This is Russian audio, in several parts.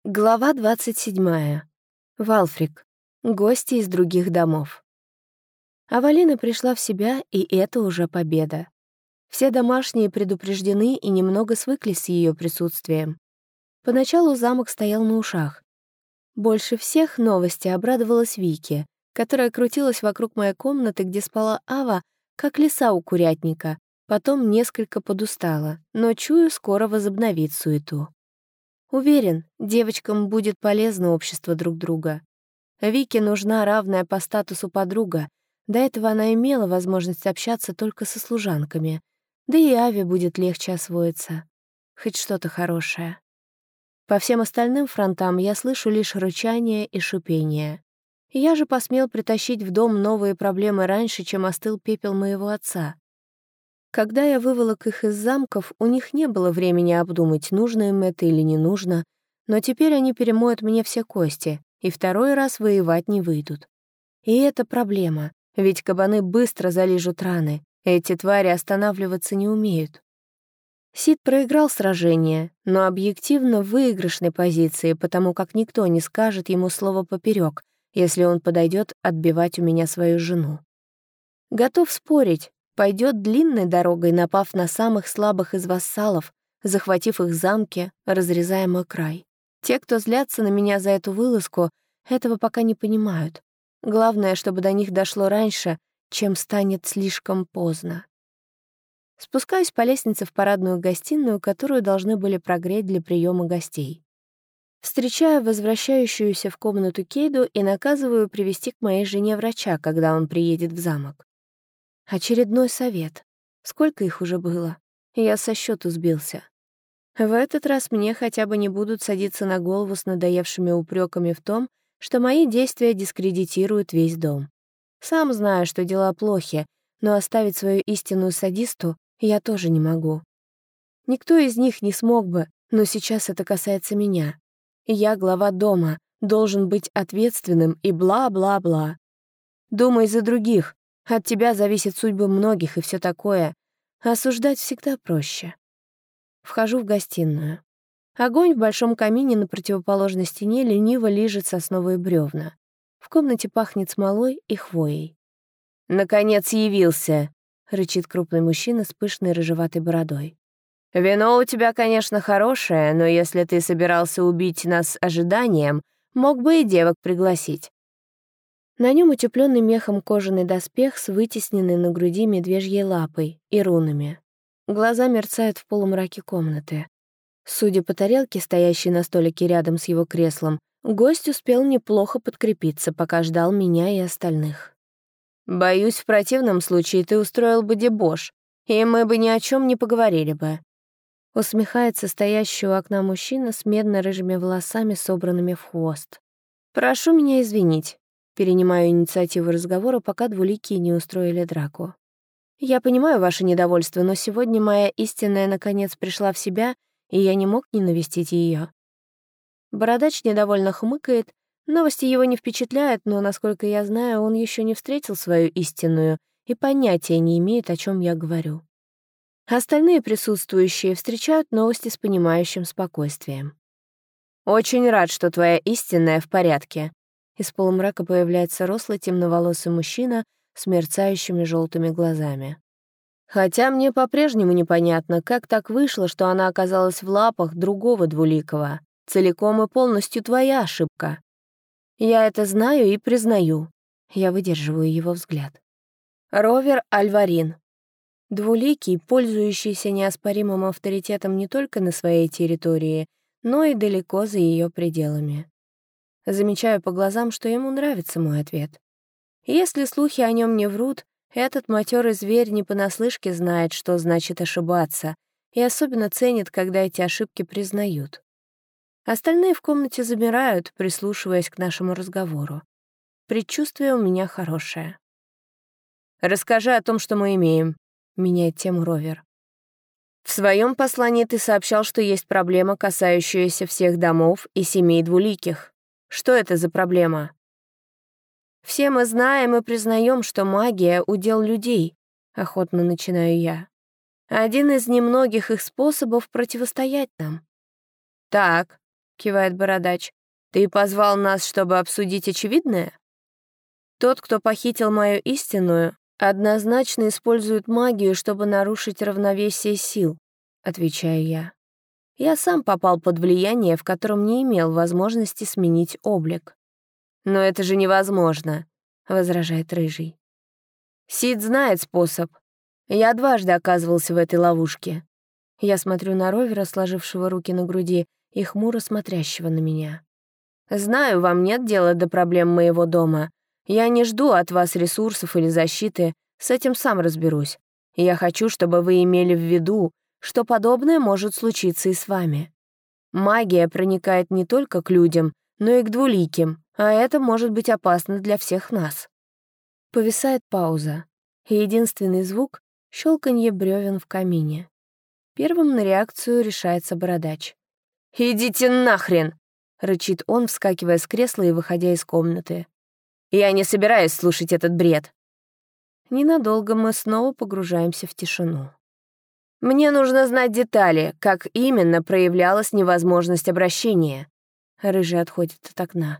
Глава 27. Валфрик. Гости из других домов. Авалина пришла в себя, и это уже победа. Все домашние предупреждены и немного свыклись с ее присутствием. Поначалу замок стоял на ушах. Больше всех новости обрадовалась Вике, которая крутилась вокруг моей комнаты, где спала Ава, как лиса у курятника, потом несколько подустала, но, чую, скоро возобновит суету. Уверен, девочкам будет полезно общество друг друга. Вике нужна равная по статусу подруга. До этого она имела возможность общаться только со служанками. Да и Аве будет легче освоиться. Хоть что-то хорошее. По всем остальным фронтам я слышу лишь рычание и шипение. Я же посмел притащить в дом новые проблемы раньше, чем остыл пепел моего отца. Когда я выволок их из замков, у них не было времени обдумать, нужно им это или не нужно, но теперь они перемоют мне все кости, и второй раз воевать не выйдут. И это проблема, ведь кабаны быстро залижут раны, эти твари останавливаться не умеют. Сид проиграл сражение, но объективно в выигрышной позиции, потому как никто не скажет ему слово поперек, если он подойдет отбивать у меня свою жену. Готов спорить, пойдет длинной дорогой, напав на самых слабых из вассалов, захватив их замки, разрезая мой край. Те, кто злятся на меня за эту вылазку, этого пока не понимают. Главное, чтобы до них дошло раньше, чем станет слишком поздно. Спускаюсь по лестнице в парадную гостиную, которую должны были прогреть для приема гостей. Встречаю возвращающуюся в комнату Кейду и наказываю привести к моей жене врача, когда он приедет в замок. Очередной совет. Сколько их уже было? Я со счету сбился. В этот раз мне хотя бы не будут садиться на голову с надоевшими упреками в том, что мои действия дискредитируют весь дом. Сам знаю, что дела плохи, но оставить свою истинную садисту я тоже не могу. Никто из них не смог бы, но сейчас это касается меня. Я глава дома, должен быть ответственным и бла-бла-бла. Думай за других. От тебя зависит судьба многих и все такое. Осуждать всегда проще. Вхожу в гостиную. Огонь в большом камине на противоположной стене лениво лижет сосновые бревна. В комнате пахнет смолой и хвоей. «Наконец явился!» — рычит крупный мужчина с пышной рыжеватой бородой. «Вино у тебя, конечно, хорошее, но если ты собирался убить нас ожиданием, мог бы и девок пригласить». На нем утеплённый мехом кожаный доспех с вытесненной на груди медвежьей лапой и рунами. Глаза мерцают в полумраке комнаты. Судя по тарелке, стоящей на столике рядом с его креслом, гость успел неплохо подкрепиться, пока ждал меня и остальных. «Боюсь, в противном случае ты устроил бы дебош, и мы бы ни о чем не поговорили бы». Усмехается стоящий у окна мужчина с медно-рыжими волосами, собранными в хвост. «Прошу меня извинить». Перенимаю инициативу разговора, пока двуликие не устроили драку. «Я понимаю ваше недовольство, но сегодня моя истинная наконец пришла в себя, и я не мог не навестить ее». Бородач недовольно хмыкает, новости его не впечатляют, но, насколько я знаю, он еще не встретил свою истинную и понятия не имеет, о чем я говорю. Остальные присутствующие встречают новости с понимающим спокойствием. «Очень рад, что твоя истинная в порядке». Из полумрака появляется рослый темноволосый мужчина с мерцающими желтыми глазами. Хотя мне по-прежнему непонятно, как так вышло, что она оказалась в лапах другого двуликого. Целиком и полностью твоя ошибка. Я это знаю и признаю. Я выдерживаю его взгляд. Ровер Альварин. Двуликий, пользующийся неоспоримым авторитетом не только на своей территории, но и далеко за ее пределами. Замечаю по глазам, что ему нравится мой ответ. Если слухи о нем не врут, этот матерый зверь не понаслышке знает, что значит ошибаться, и особенно ценит, когда эти ошибки признают. Остальные в комнате замирают, прислушиваясь к нашему разговору. Предчувствие у меня хорошее. «Расскажи о том, что мы имеем», — меняет тему Ровер. «В своем послании ты сообщал, что есть проблема, касающаяся всех домов и семей двуликих. Что это за проблема?» «Все мы знаем и признаем, что магия — удел людей», — охотно начинаю я. «Один из немногих их способов противостоять нам». «Так, — кивает бородач. «Ты позвал нас, чтобы обсудить очевидное? Тот, кто похитил мою истинную, однозначно использует магию, чтобы нарушить равновесие сил», — отвечаю я. Я сам попал под влияние, в котором не имел возможности сменить облик. «Но это же невозможно», — возражает Рыжий. «Сид знает способ. Я дважды оказывался в этой ловушке». Я смотрю на Ровера, сложившего руки на груди, и хмуро смотрящего на меня. «Знаю, вам нет дела до проблем моего дома. Я не жду от вас ресурсов или защиты, с этим сам разберусь. Я хочу, чтобы вы имели в виду, что подобное может случиться и с вами. Магия проникает не только к людям, но и к двуликим, а это может быть опасно для всех нас». Повисает пауза, и единственный звук — щелканье бревен в камине. Первым на реакцию решается бородач. «Идите нахрен!» — рычит он, вскакивая с кресла и выходя из комнаты. «Я не собираюсь слушать этот бред». Ненадолго мы снова погружаемся в тишину. «Мне нужно знать детали, как именно проявлялась невозможность обращения». Рыжий отходит от окна.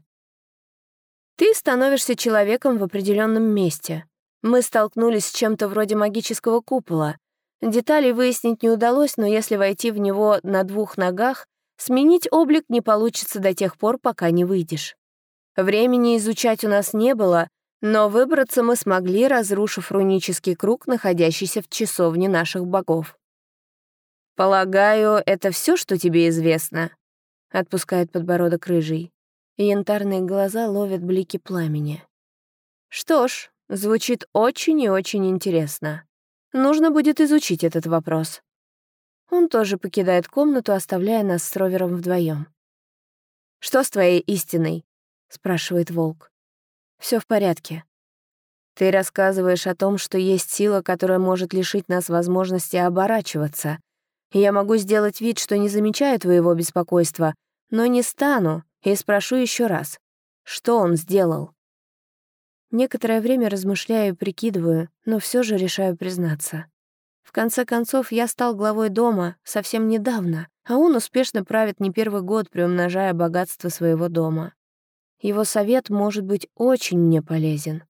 «Ты становишься человеком в определенном месте. Мы столкнулись с чем-то вроде магического купола. Деталей выяснить не удалось, но если войти в него на 2 ногах, сменить облик не получится до тех пор, пока не выйдешь. Времени изучать у нас не было, но выбраться мы смогли, разрушив рунический круг, находящийся в часовне наших богов. «Полагаю, это все, что тебе известно?» — отпускает подбородок Рыжий. Янтарные глаза ловят блики пламени. «Что ж, звучит очень и очень интересно. Нужно будет изучить этот вопрос». Он тоже покидает комнату, оставляя нас с Ровером вдвоем. «Что с твоей истиной?» — спрашивает Волк. Все в порядке. Ты рассказываешь о том, что есть сила, которая может лишить нас возможности оборачиваться. Я могу сделать вид, что не замечаю твоего беспокойства, но не стану и спрошу еще раз. Что он сделал?» Некоторое время размышляю и прикидываю, но все же решаю признаться. В конце концов, я стал главой дома совсем недавно, а он успешно правит не первый год, приумножая богатство своего дома. Его совет может быть очень мне полезен.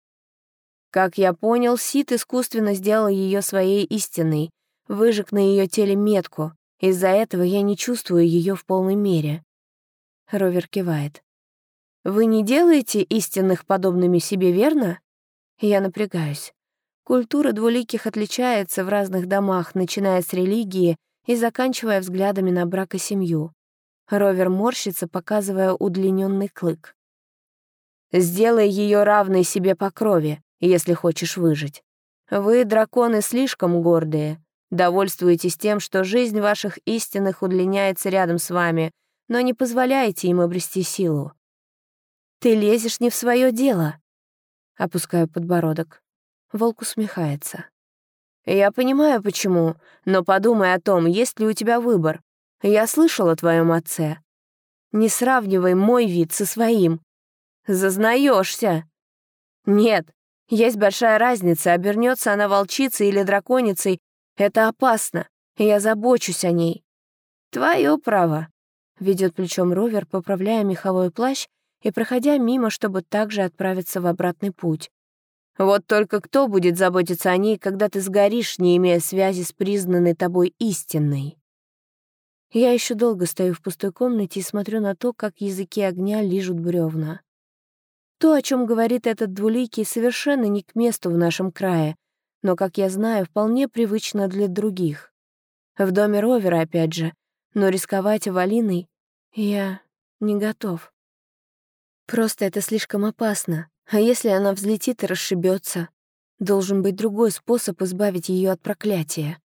Как я понял, Сид искусственно сделал ее своей истинной, выжег на ее теле метку. Из-за этого я не чувствую ее в полной мере. Ровер кивает. «Вы не делаете истинных подобными себе, верно?» Я напрягаюсь. Культура двуликих отличается в разных домах, начиная с религии и заканчивая взглядами на брак и семью. Ровер морщится, показывая удлиненный клык. «Сделай ее равной себе по крови, если хочешь выжить. Вы, драконы, слишком гордые. Довольствуетесь тем, что жизнь ваших истинных удлиняется рядом с вами, но не позволяете им обрести силу. Ты лезешь не в свое дело». Опускаю подбородок. Волк усмехается. «Я понимаю, почему, но подумай о том, есть ли у тебя выбор. Я слышал о твоем отце. Не сравнивай мой вид со своим. Зазнаешься. Нет, есть большая разница, обернется она волчицей или драконицей. Это опасно, я забочусь о ней». «Твое право», — ведет плечом Ровер, поправляя меховой плащ и проходя мимо, чтобы также отправиться в обратный путь. «Вот только кто будет заботиться о ней, когда ты сгоришь, не имея связи с признанной тобой истинной?» Я еще долго стою в пустой комнате и смотрю на то, как языки огня лижут бревна. То, о чем говорит этот двуликий, совершенно не к месту в нашем крае, но, как я знаю, вполне привычно для других. В доме Ровера, опять же, но рисковать Авалиной я не готов. Просто это слишком опасно. А если она взлетит и расшибется? Должен быть другой способ избавить ее от проклятия.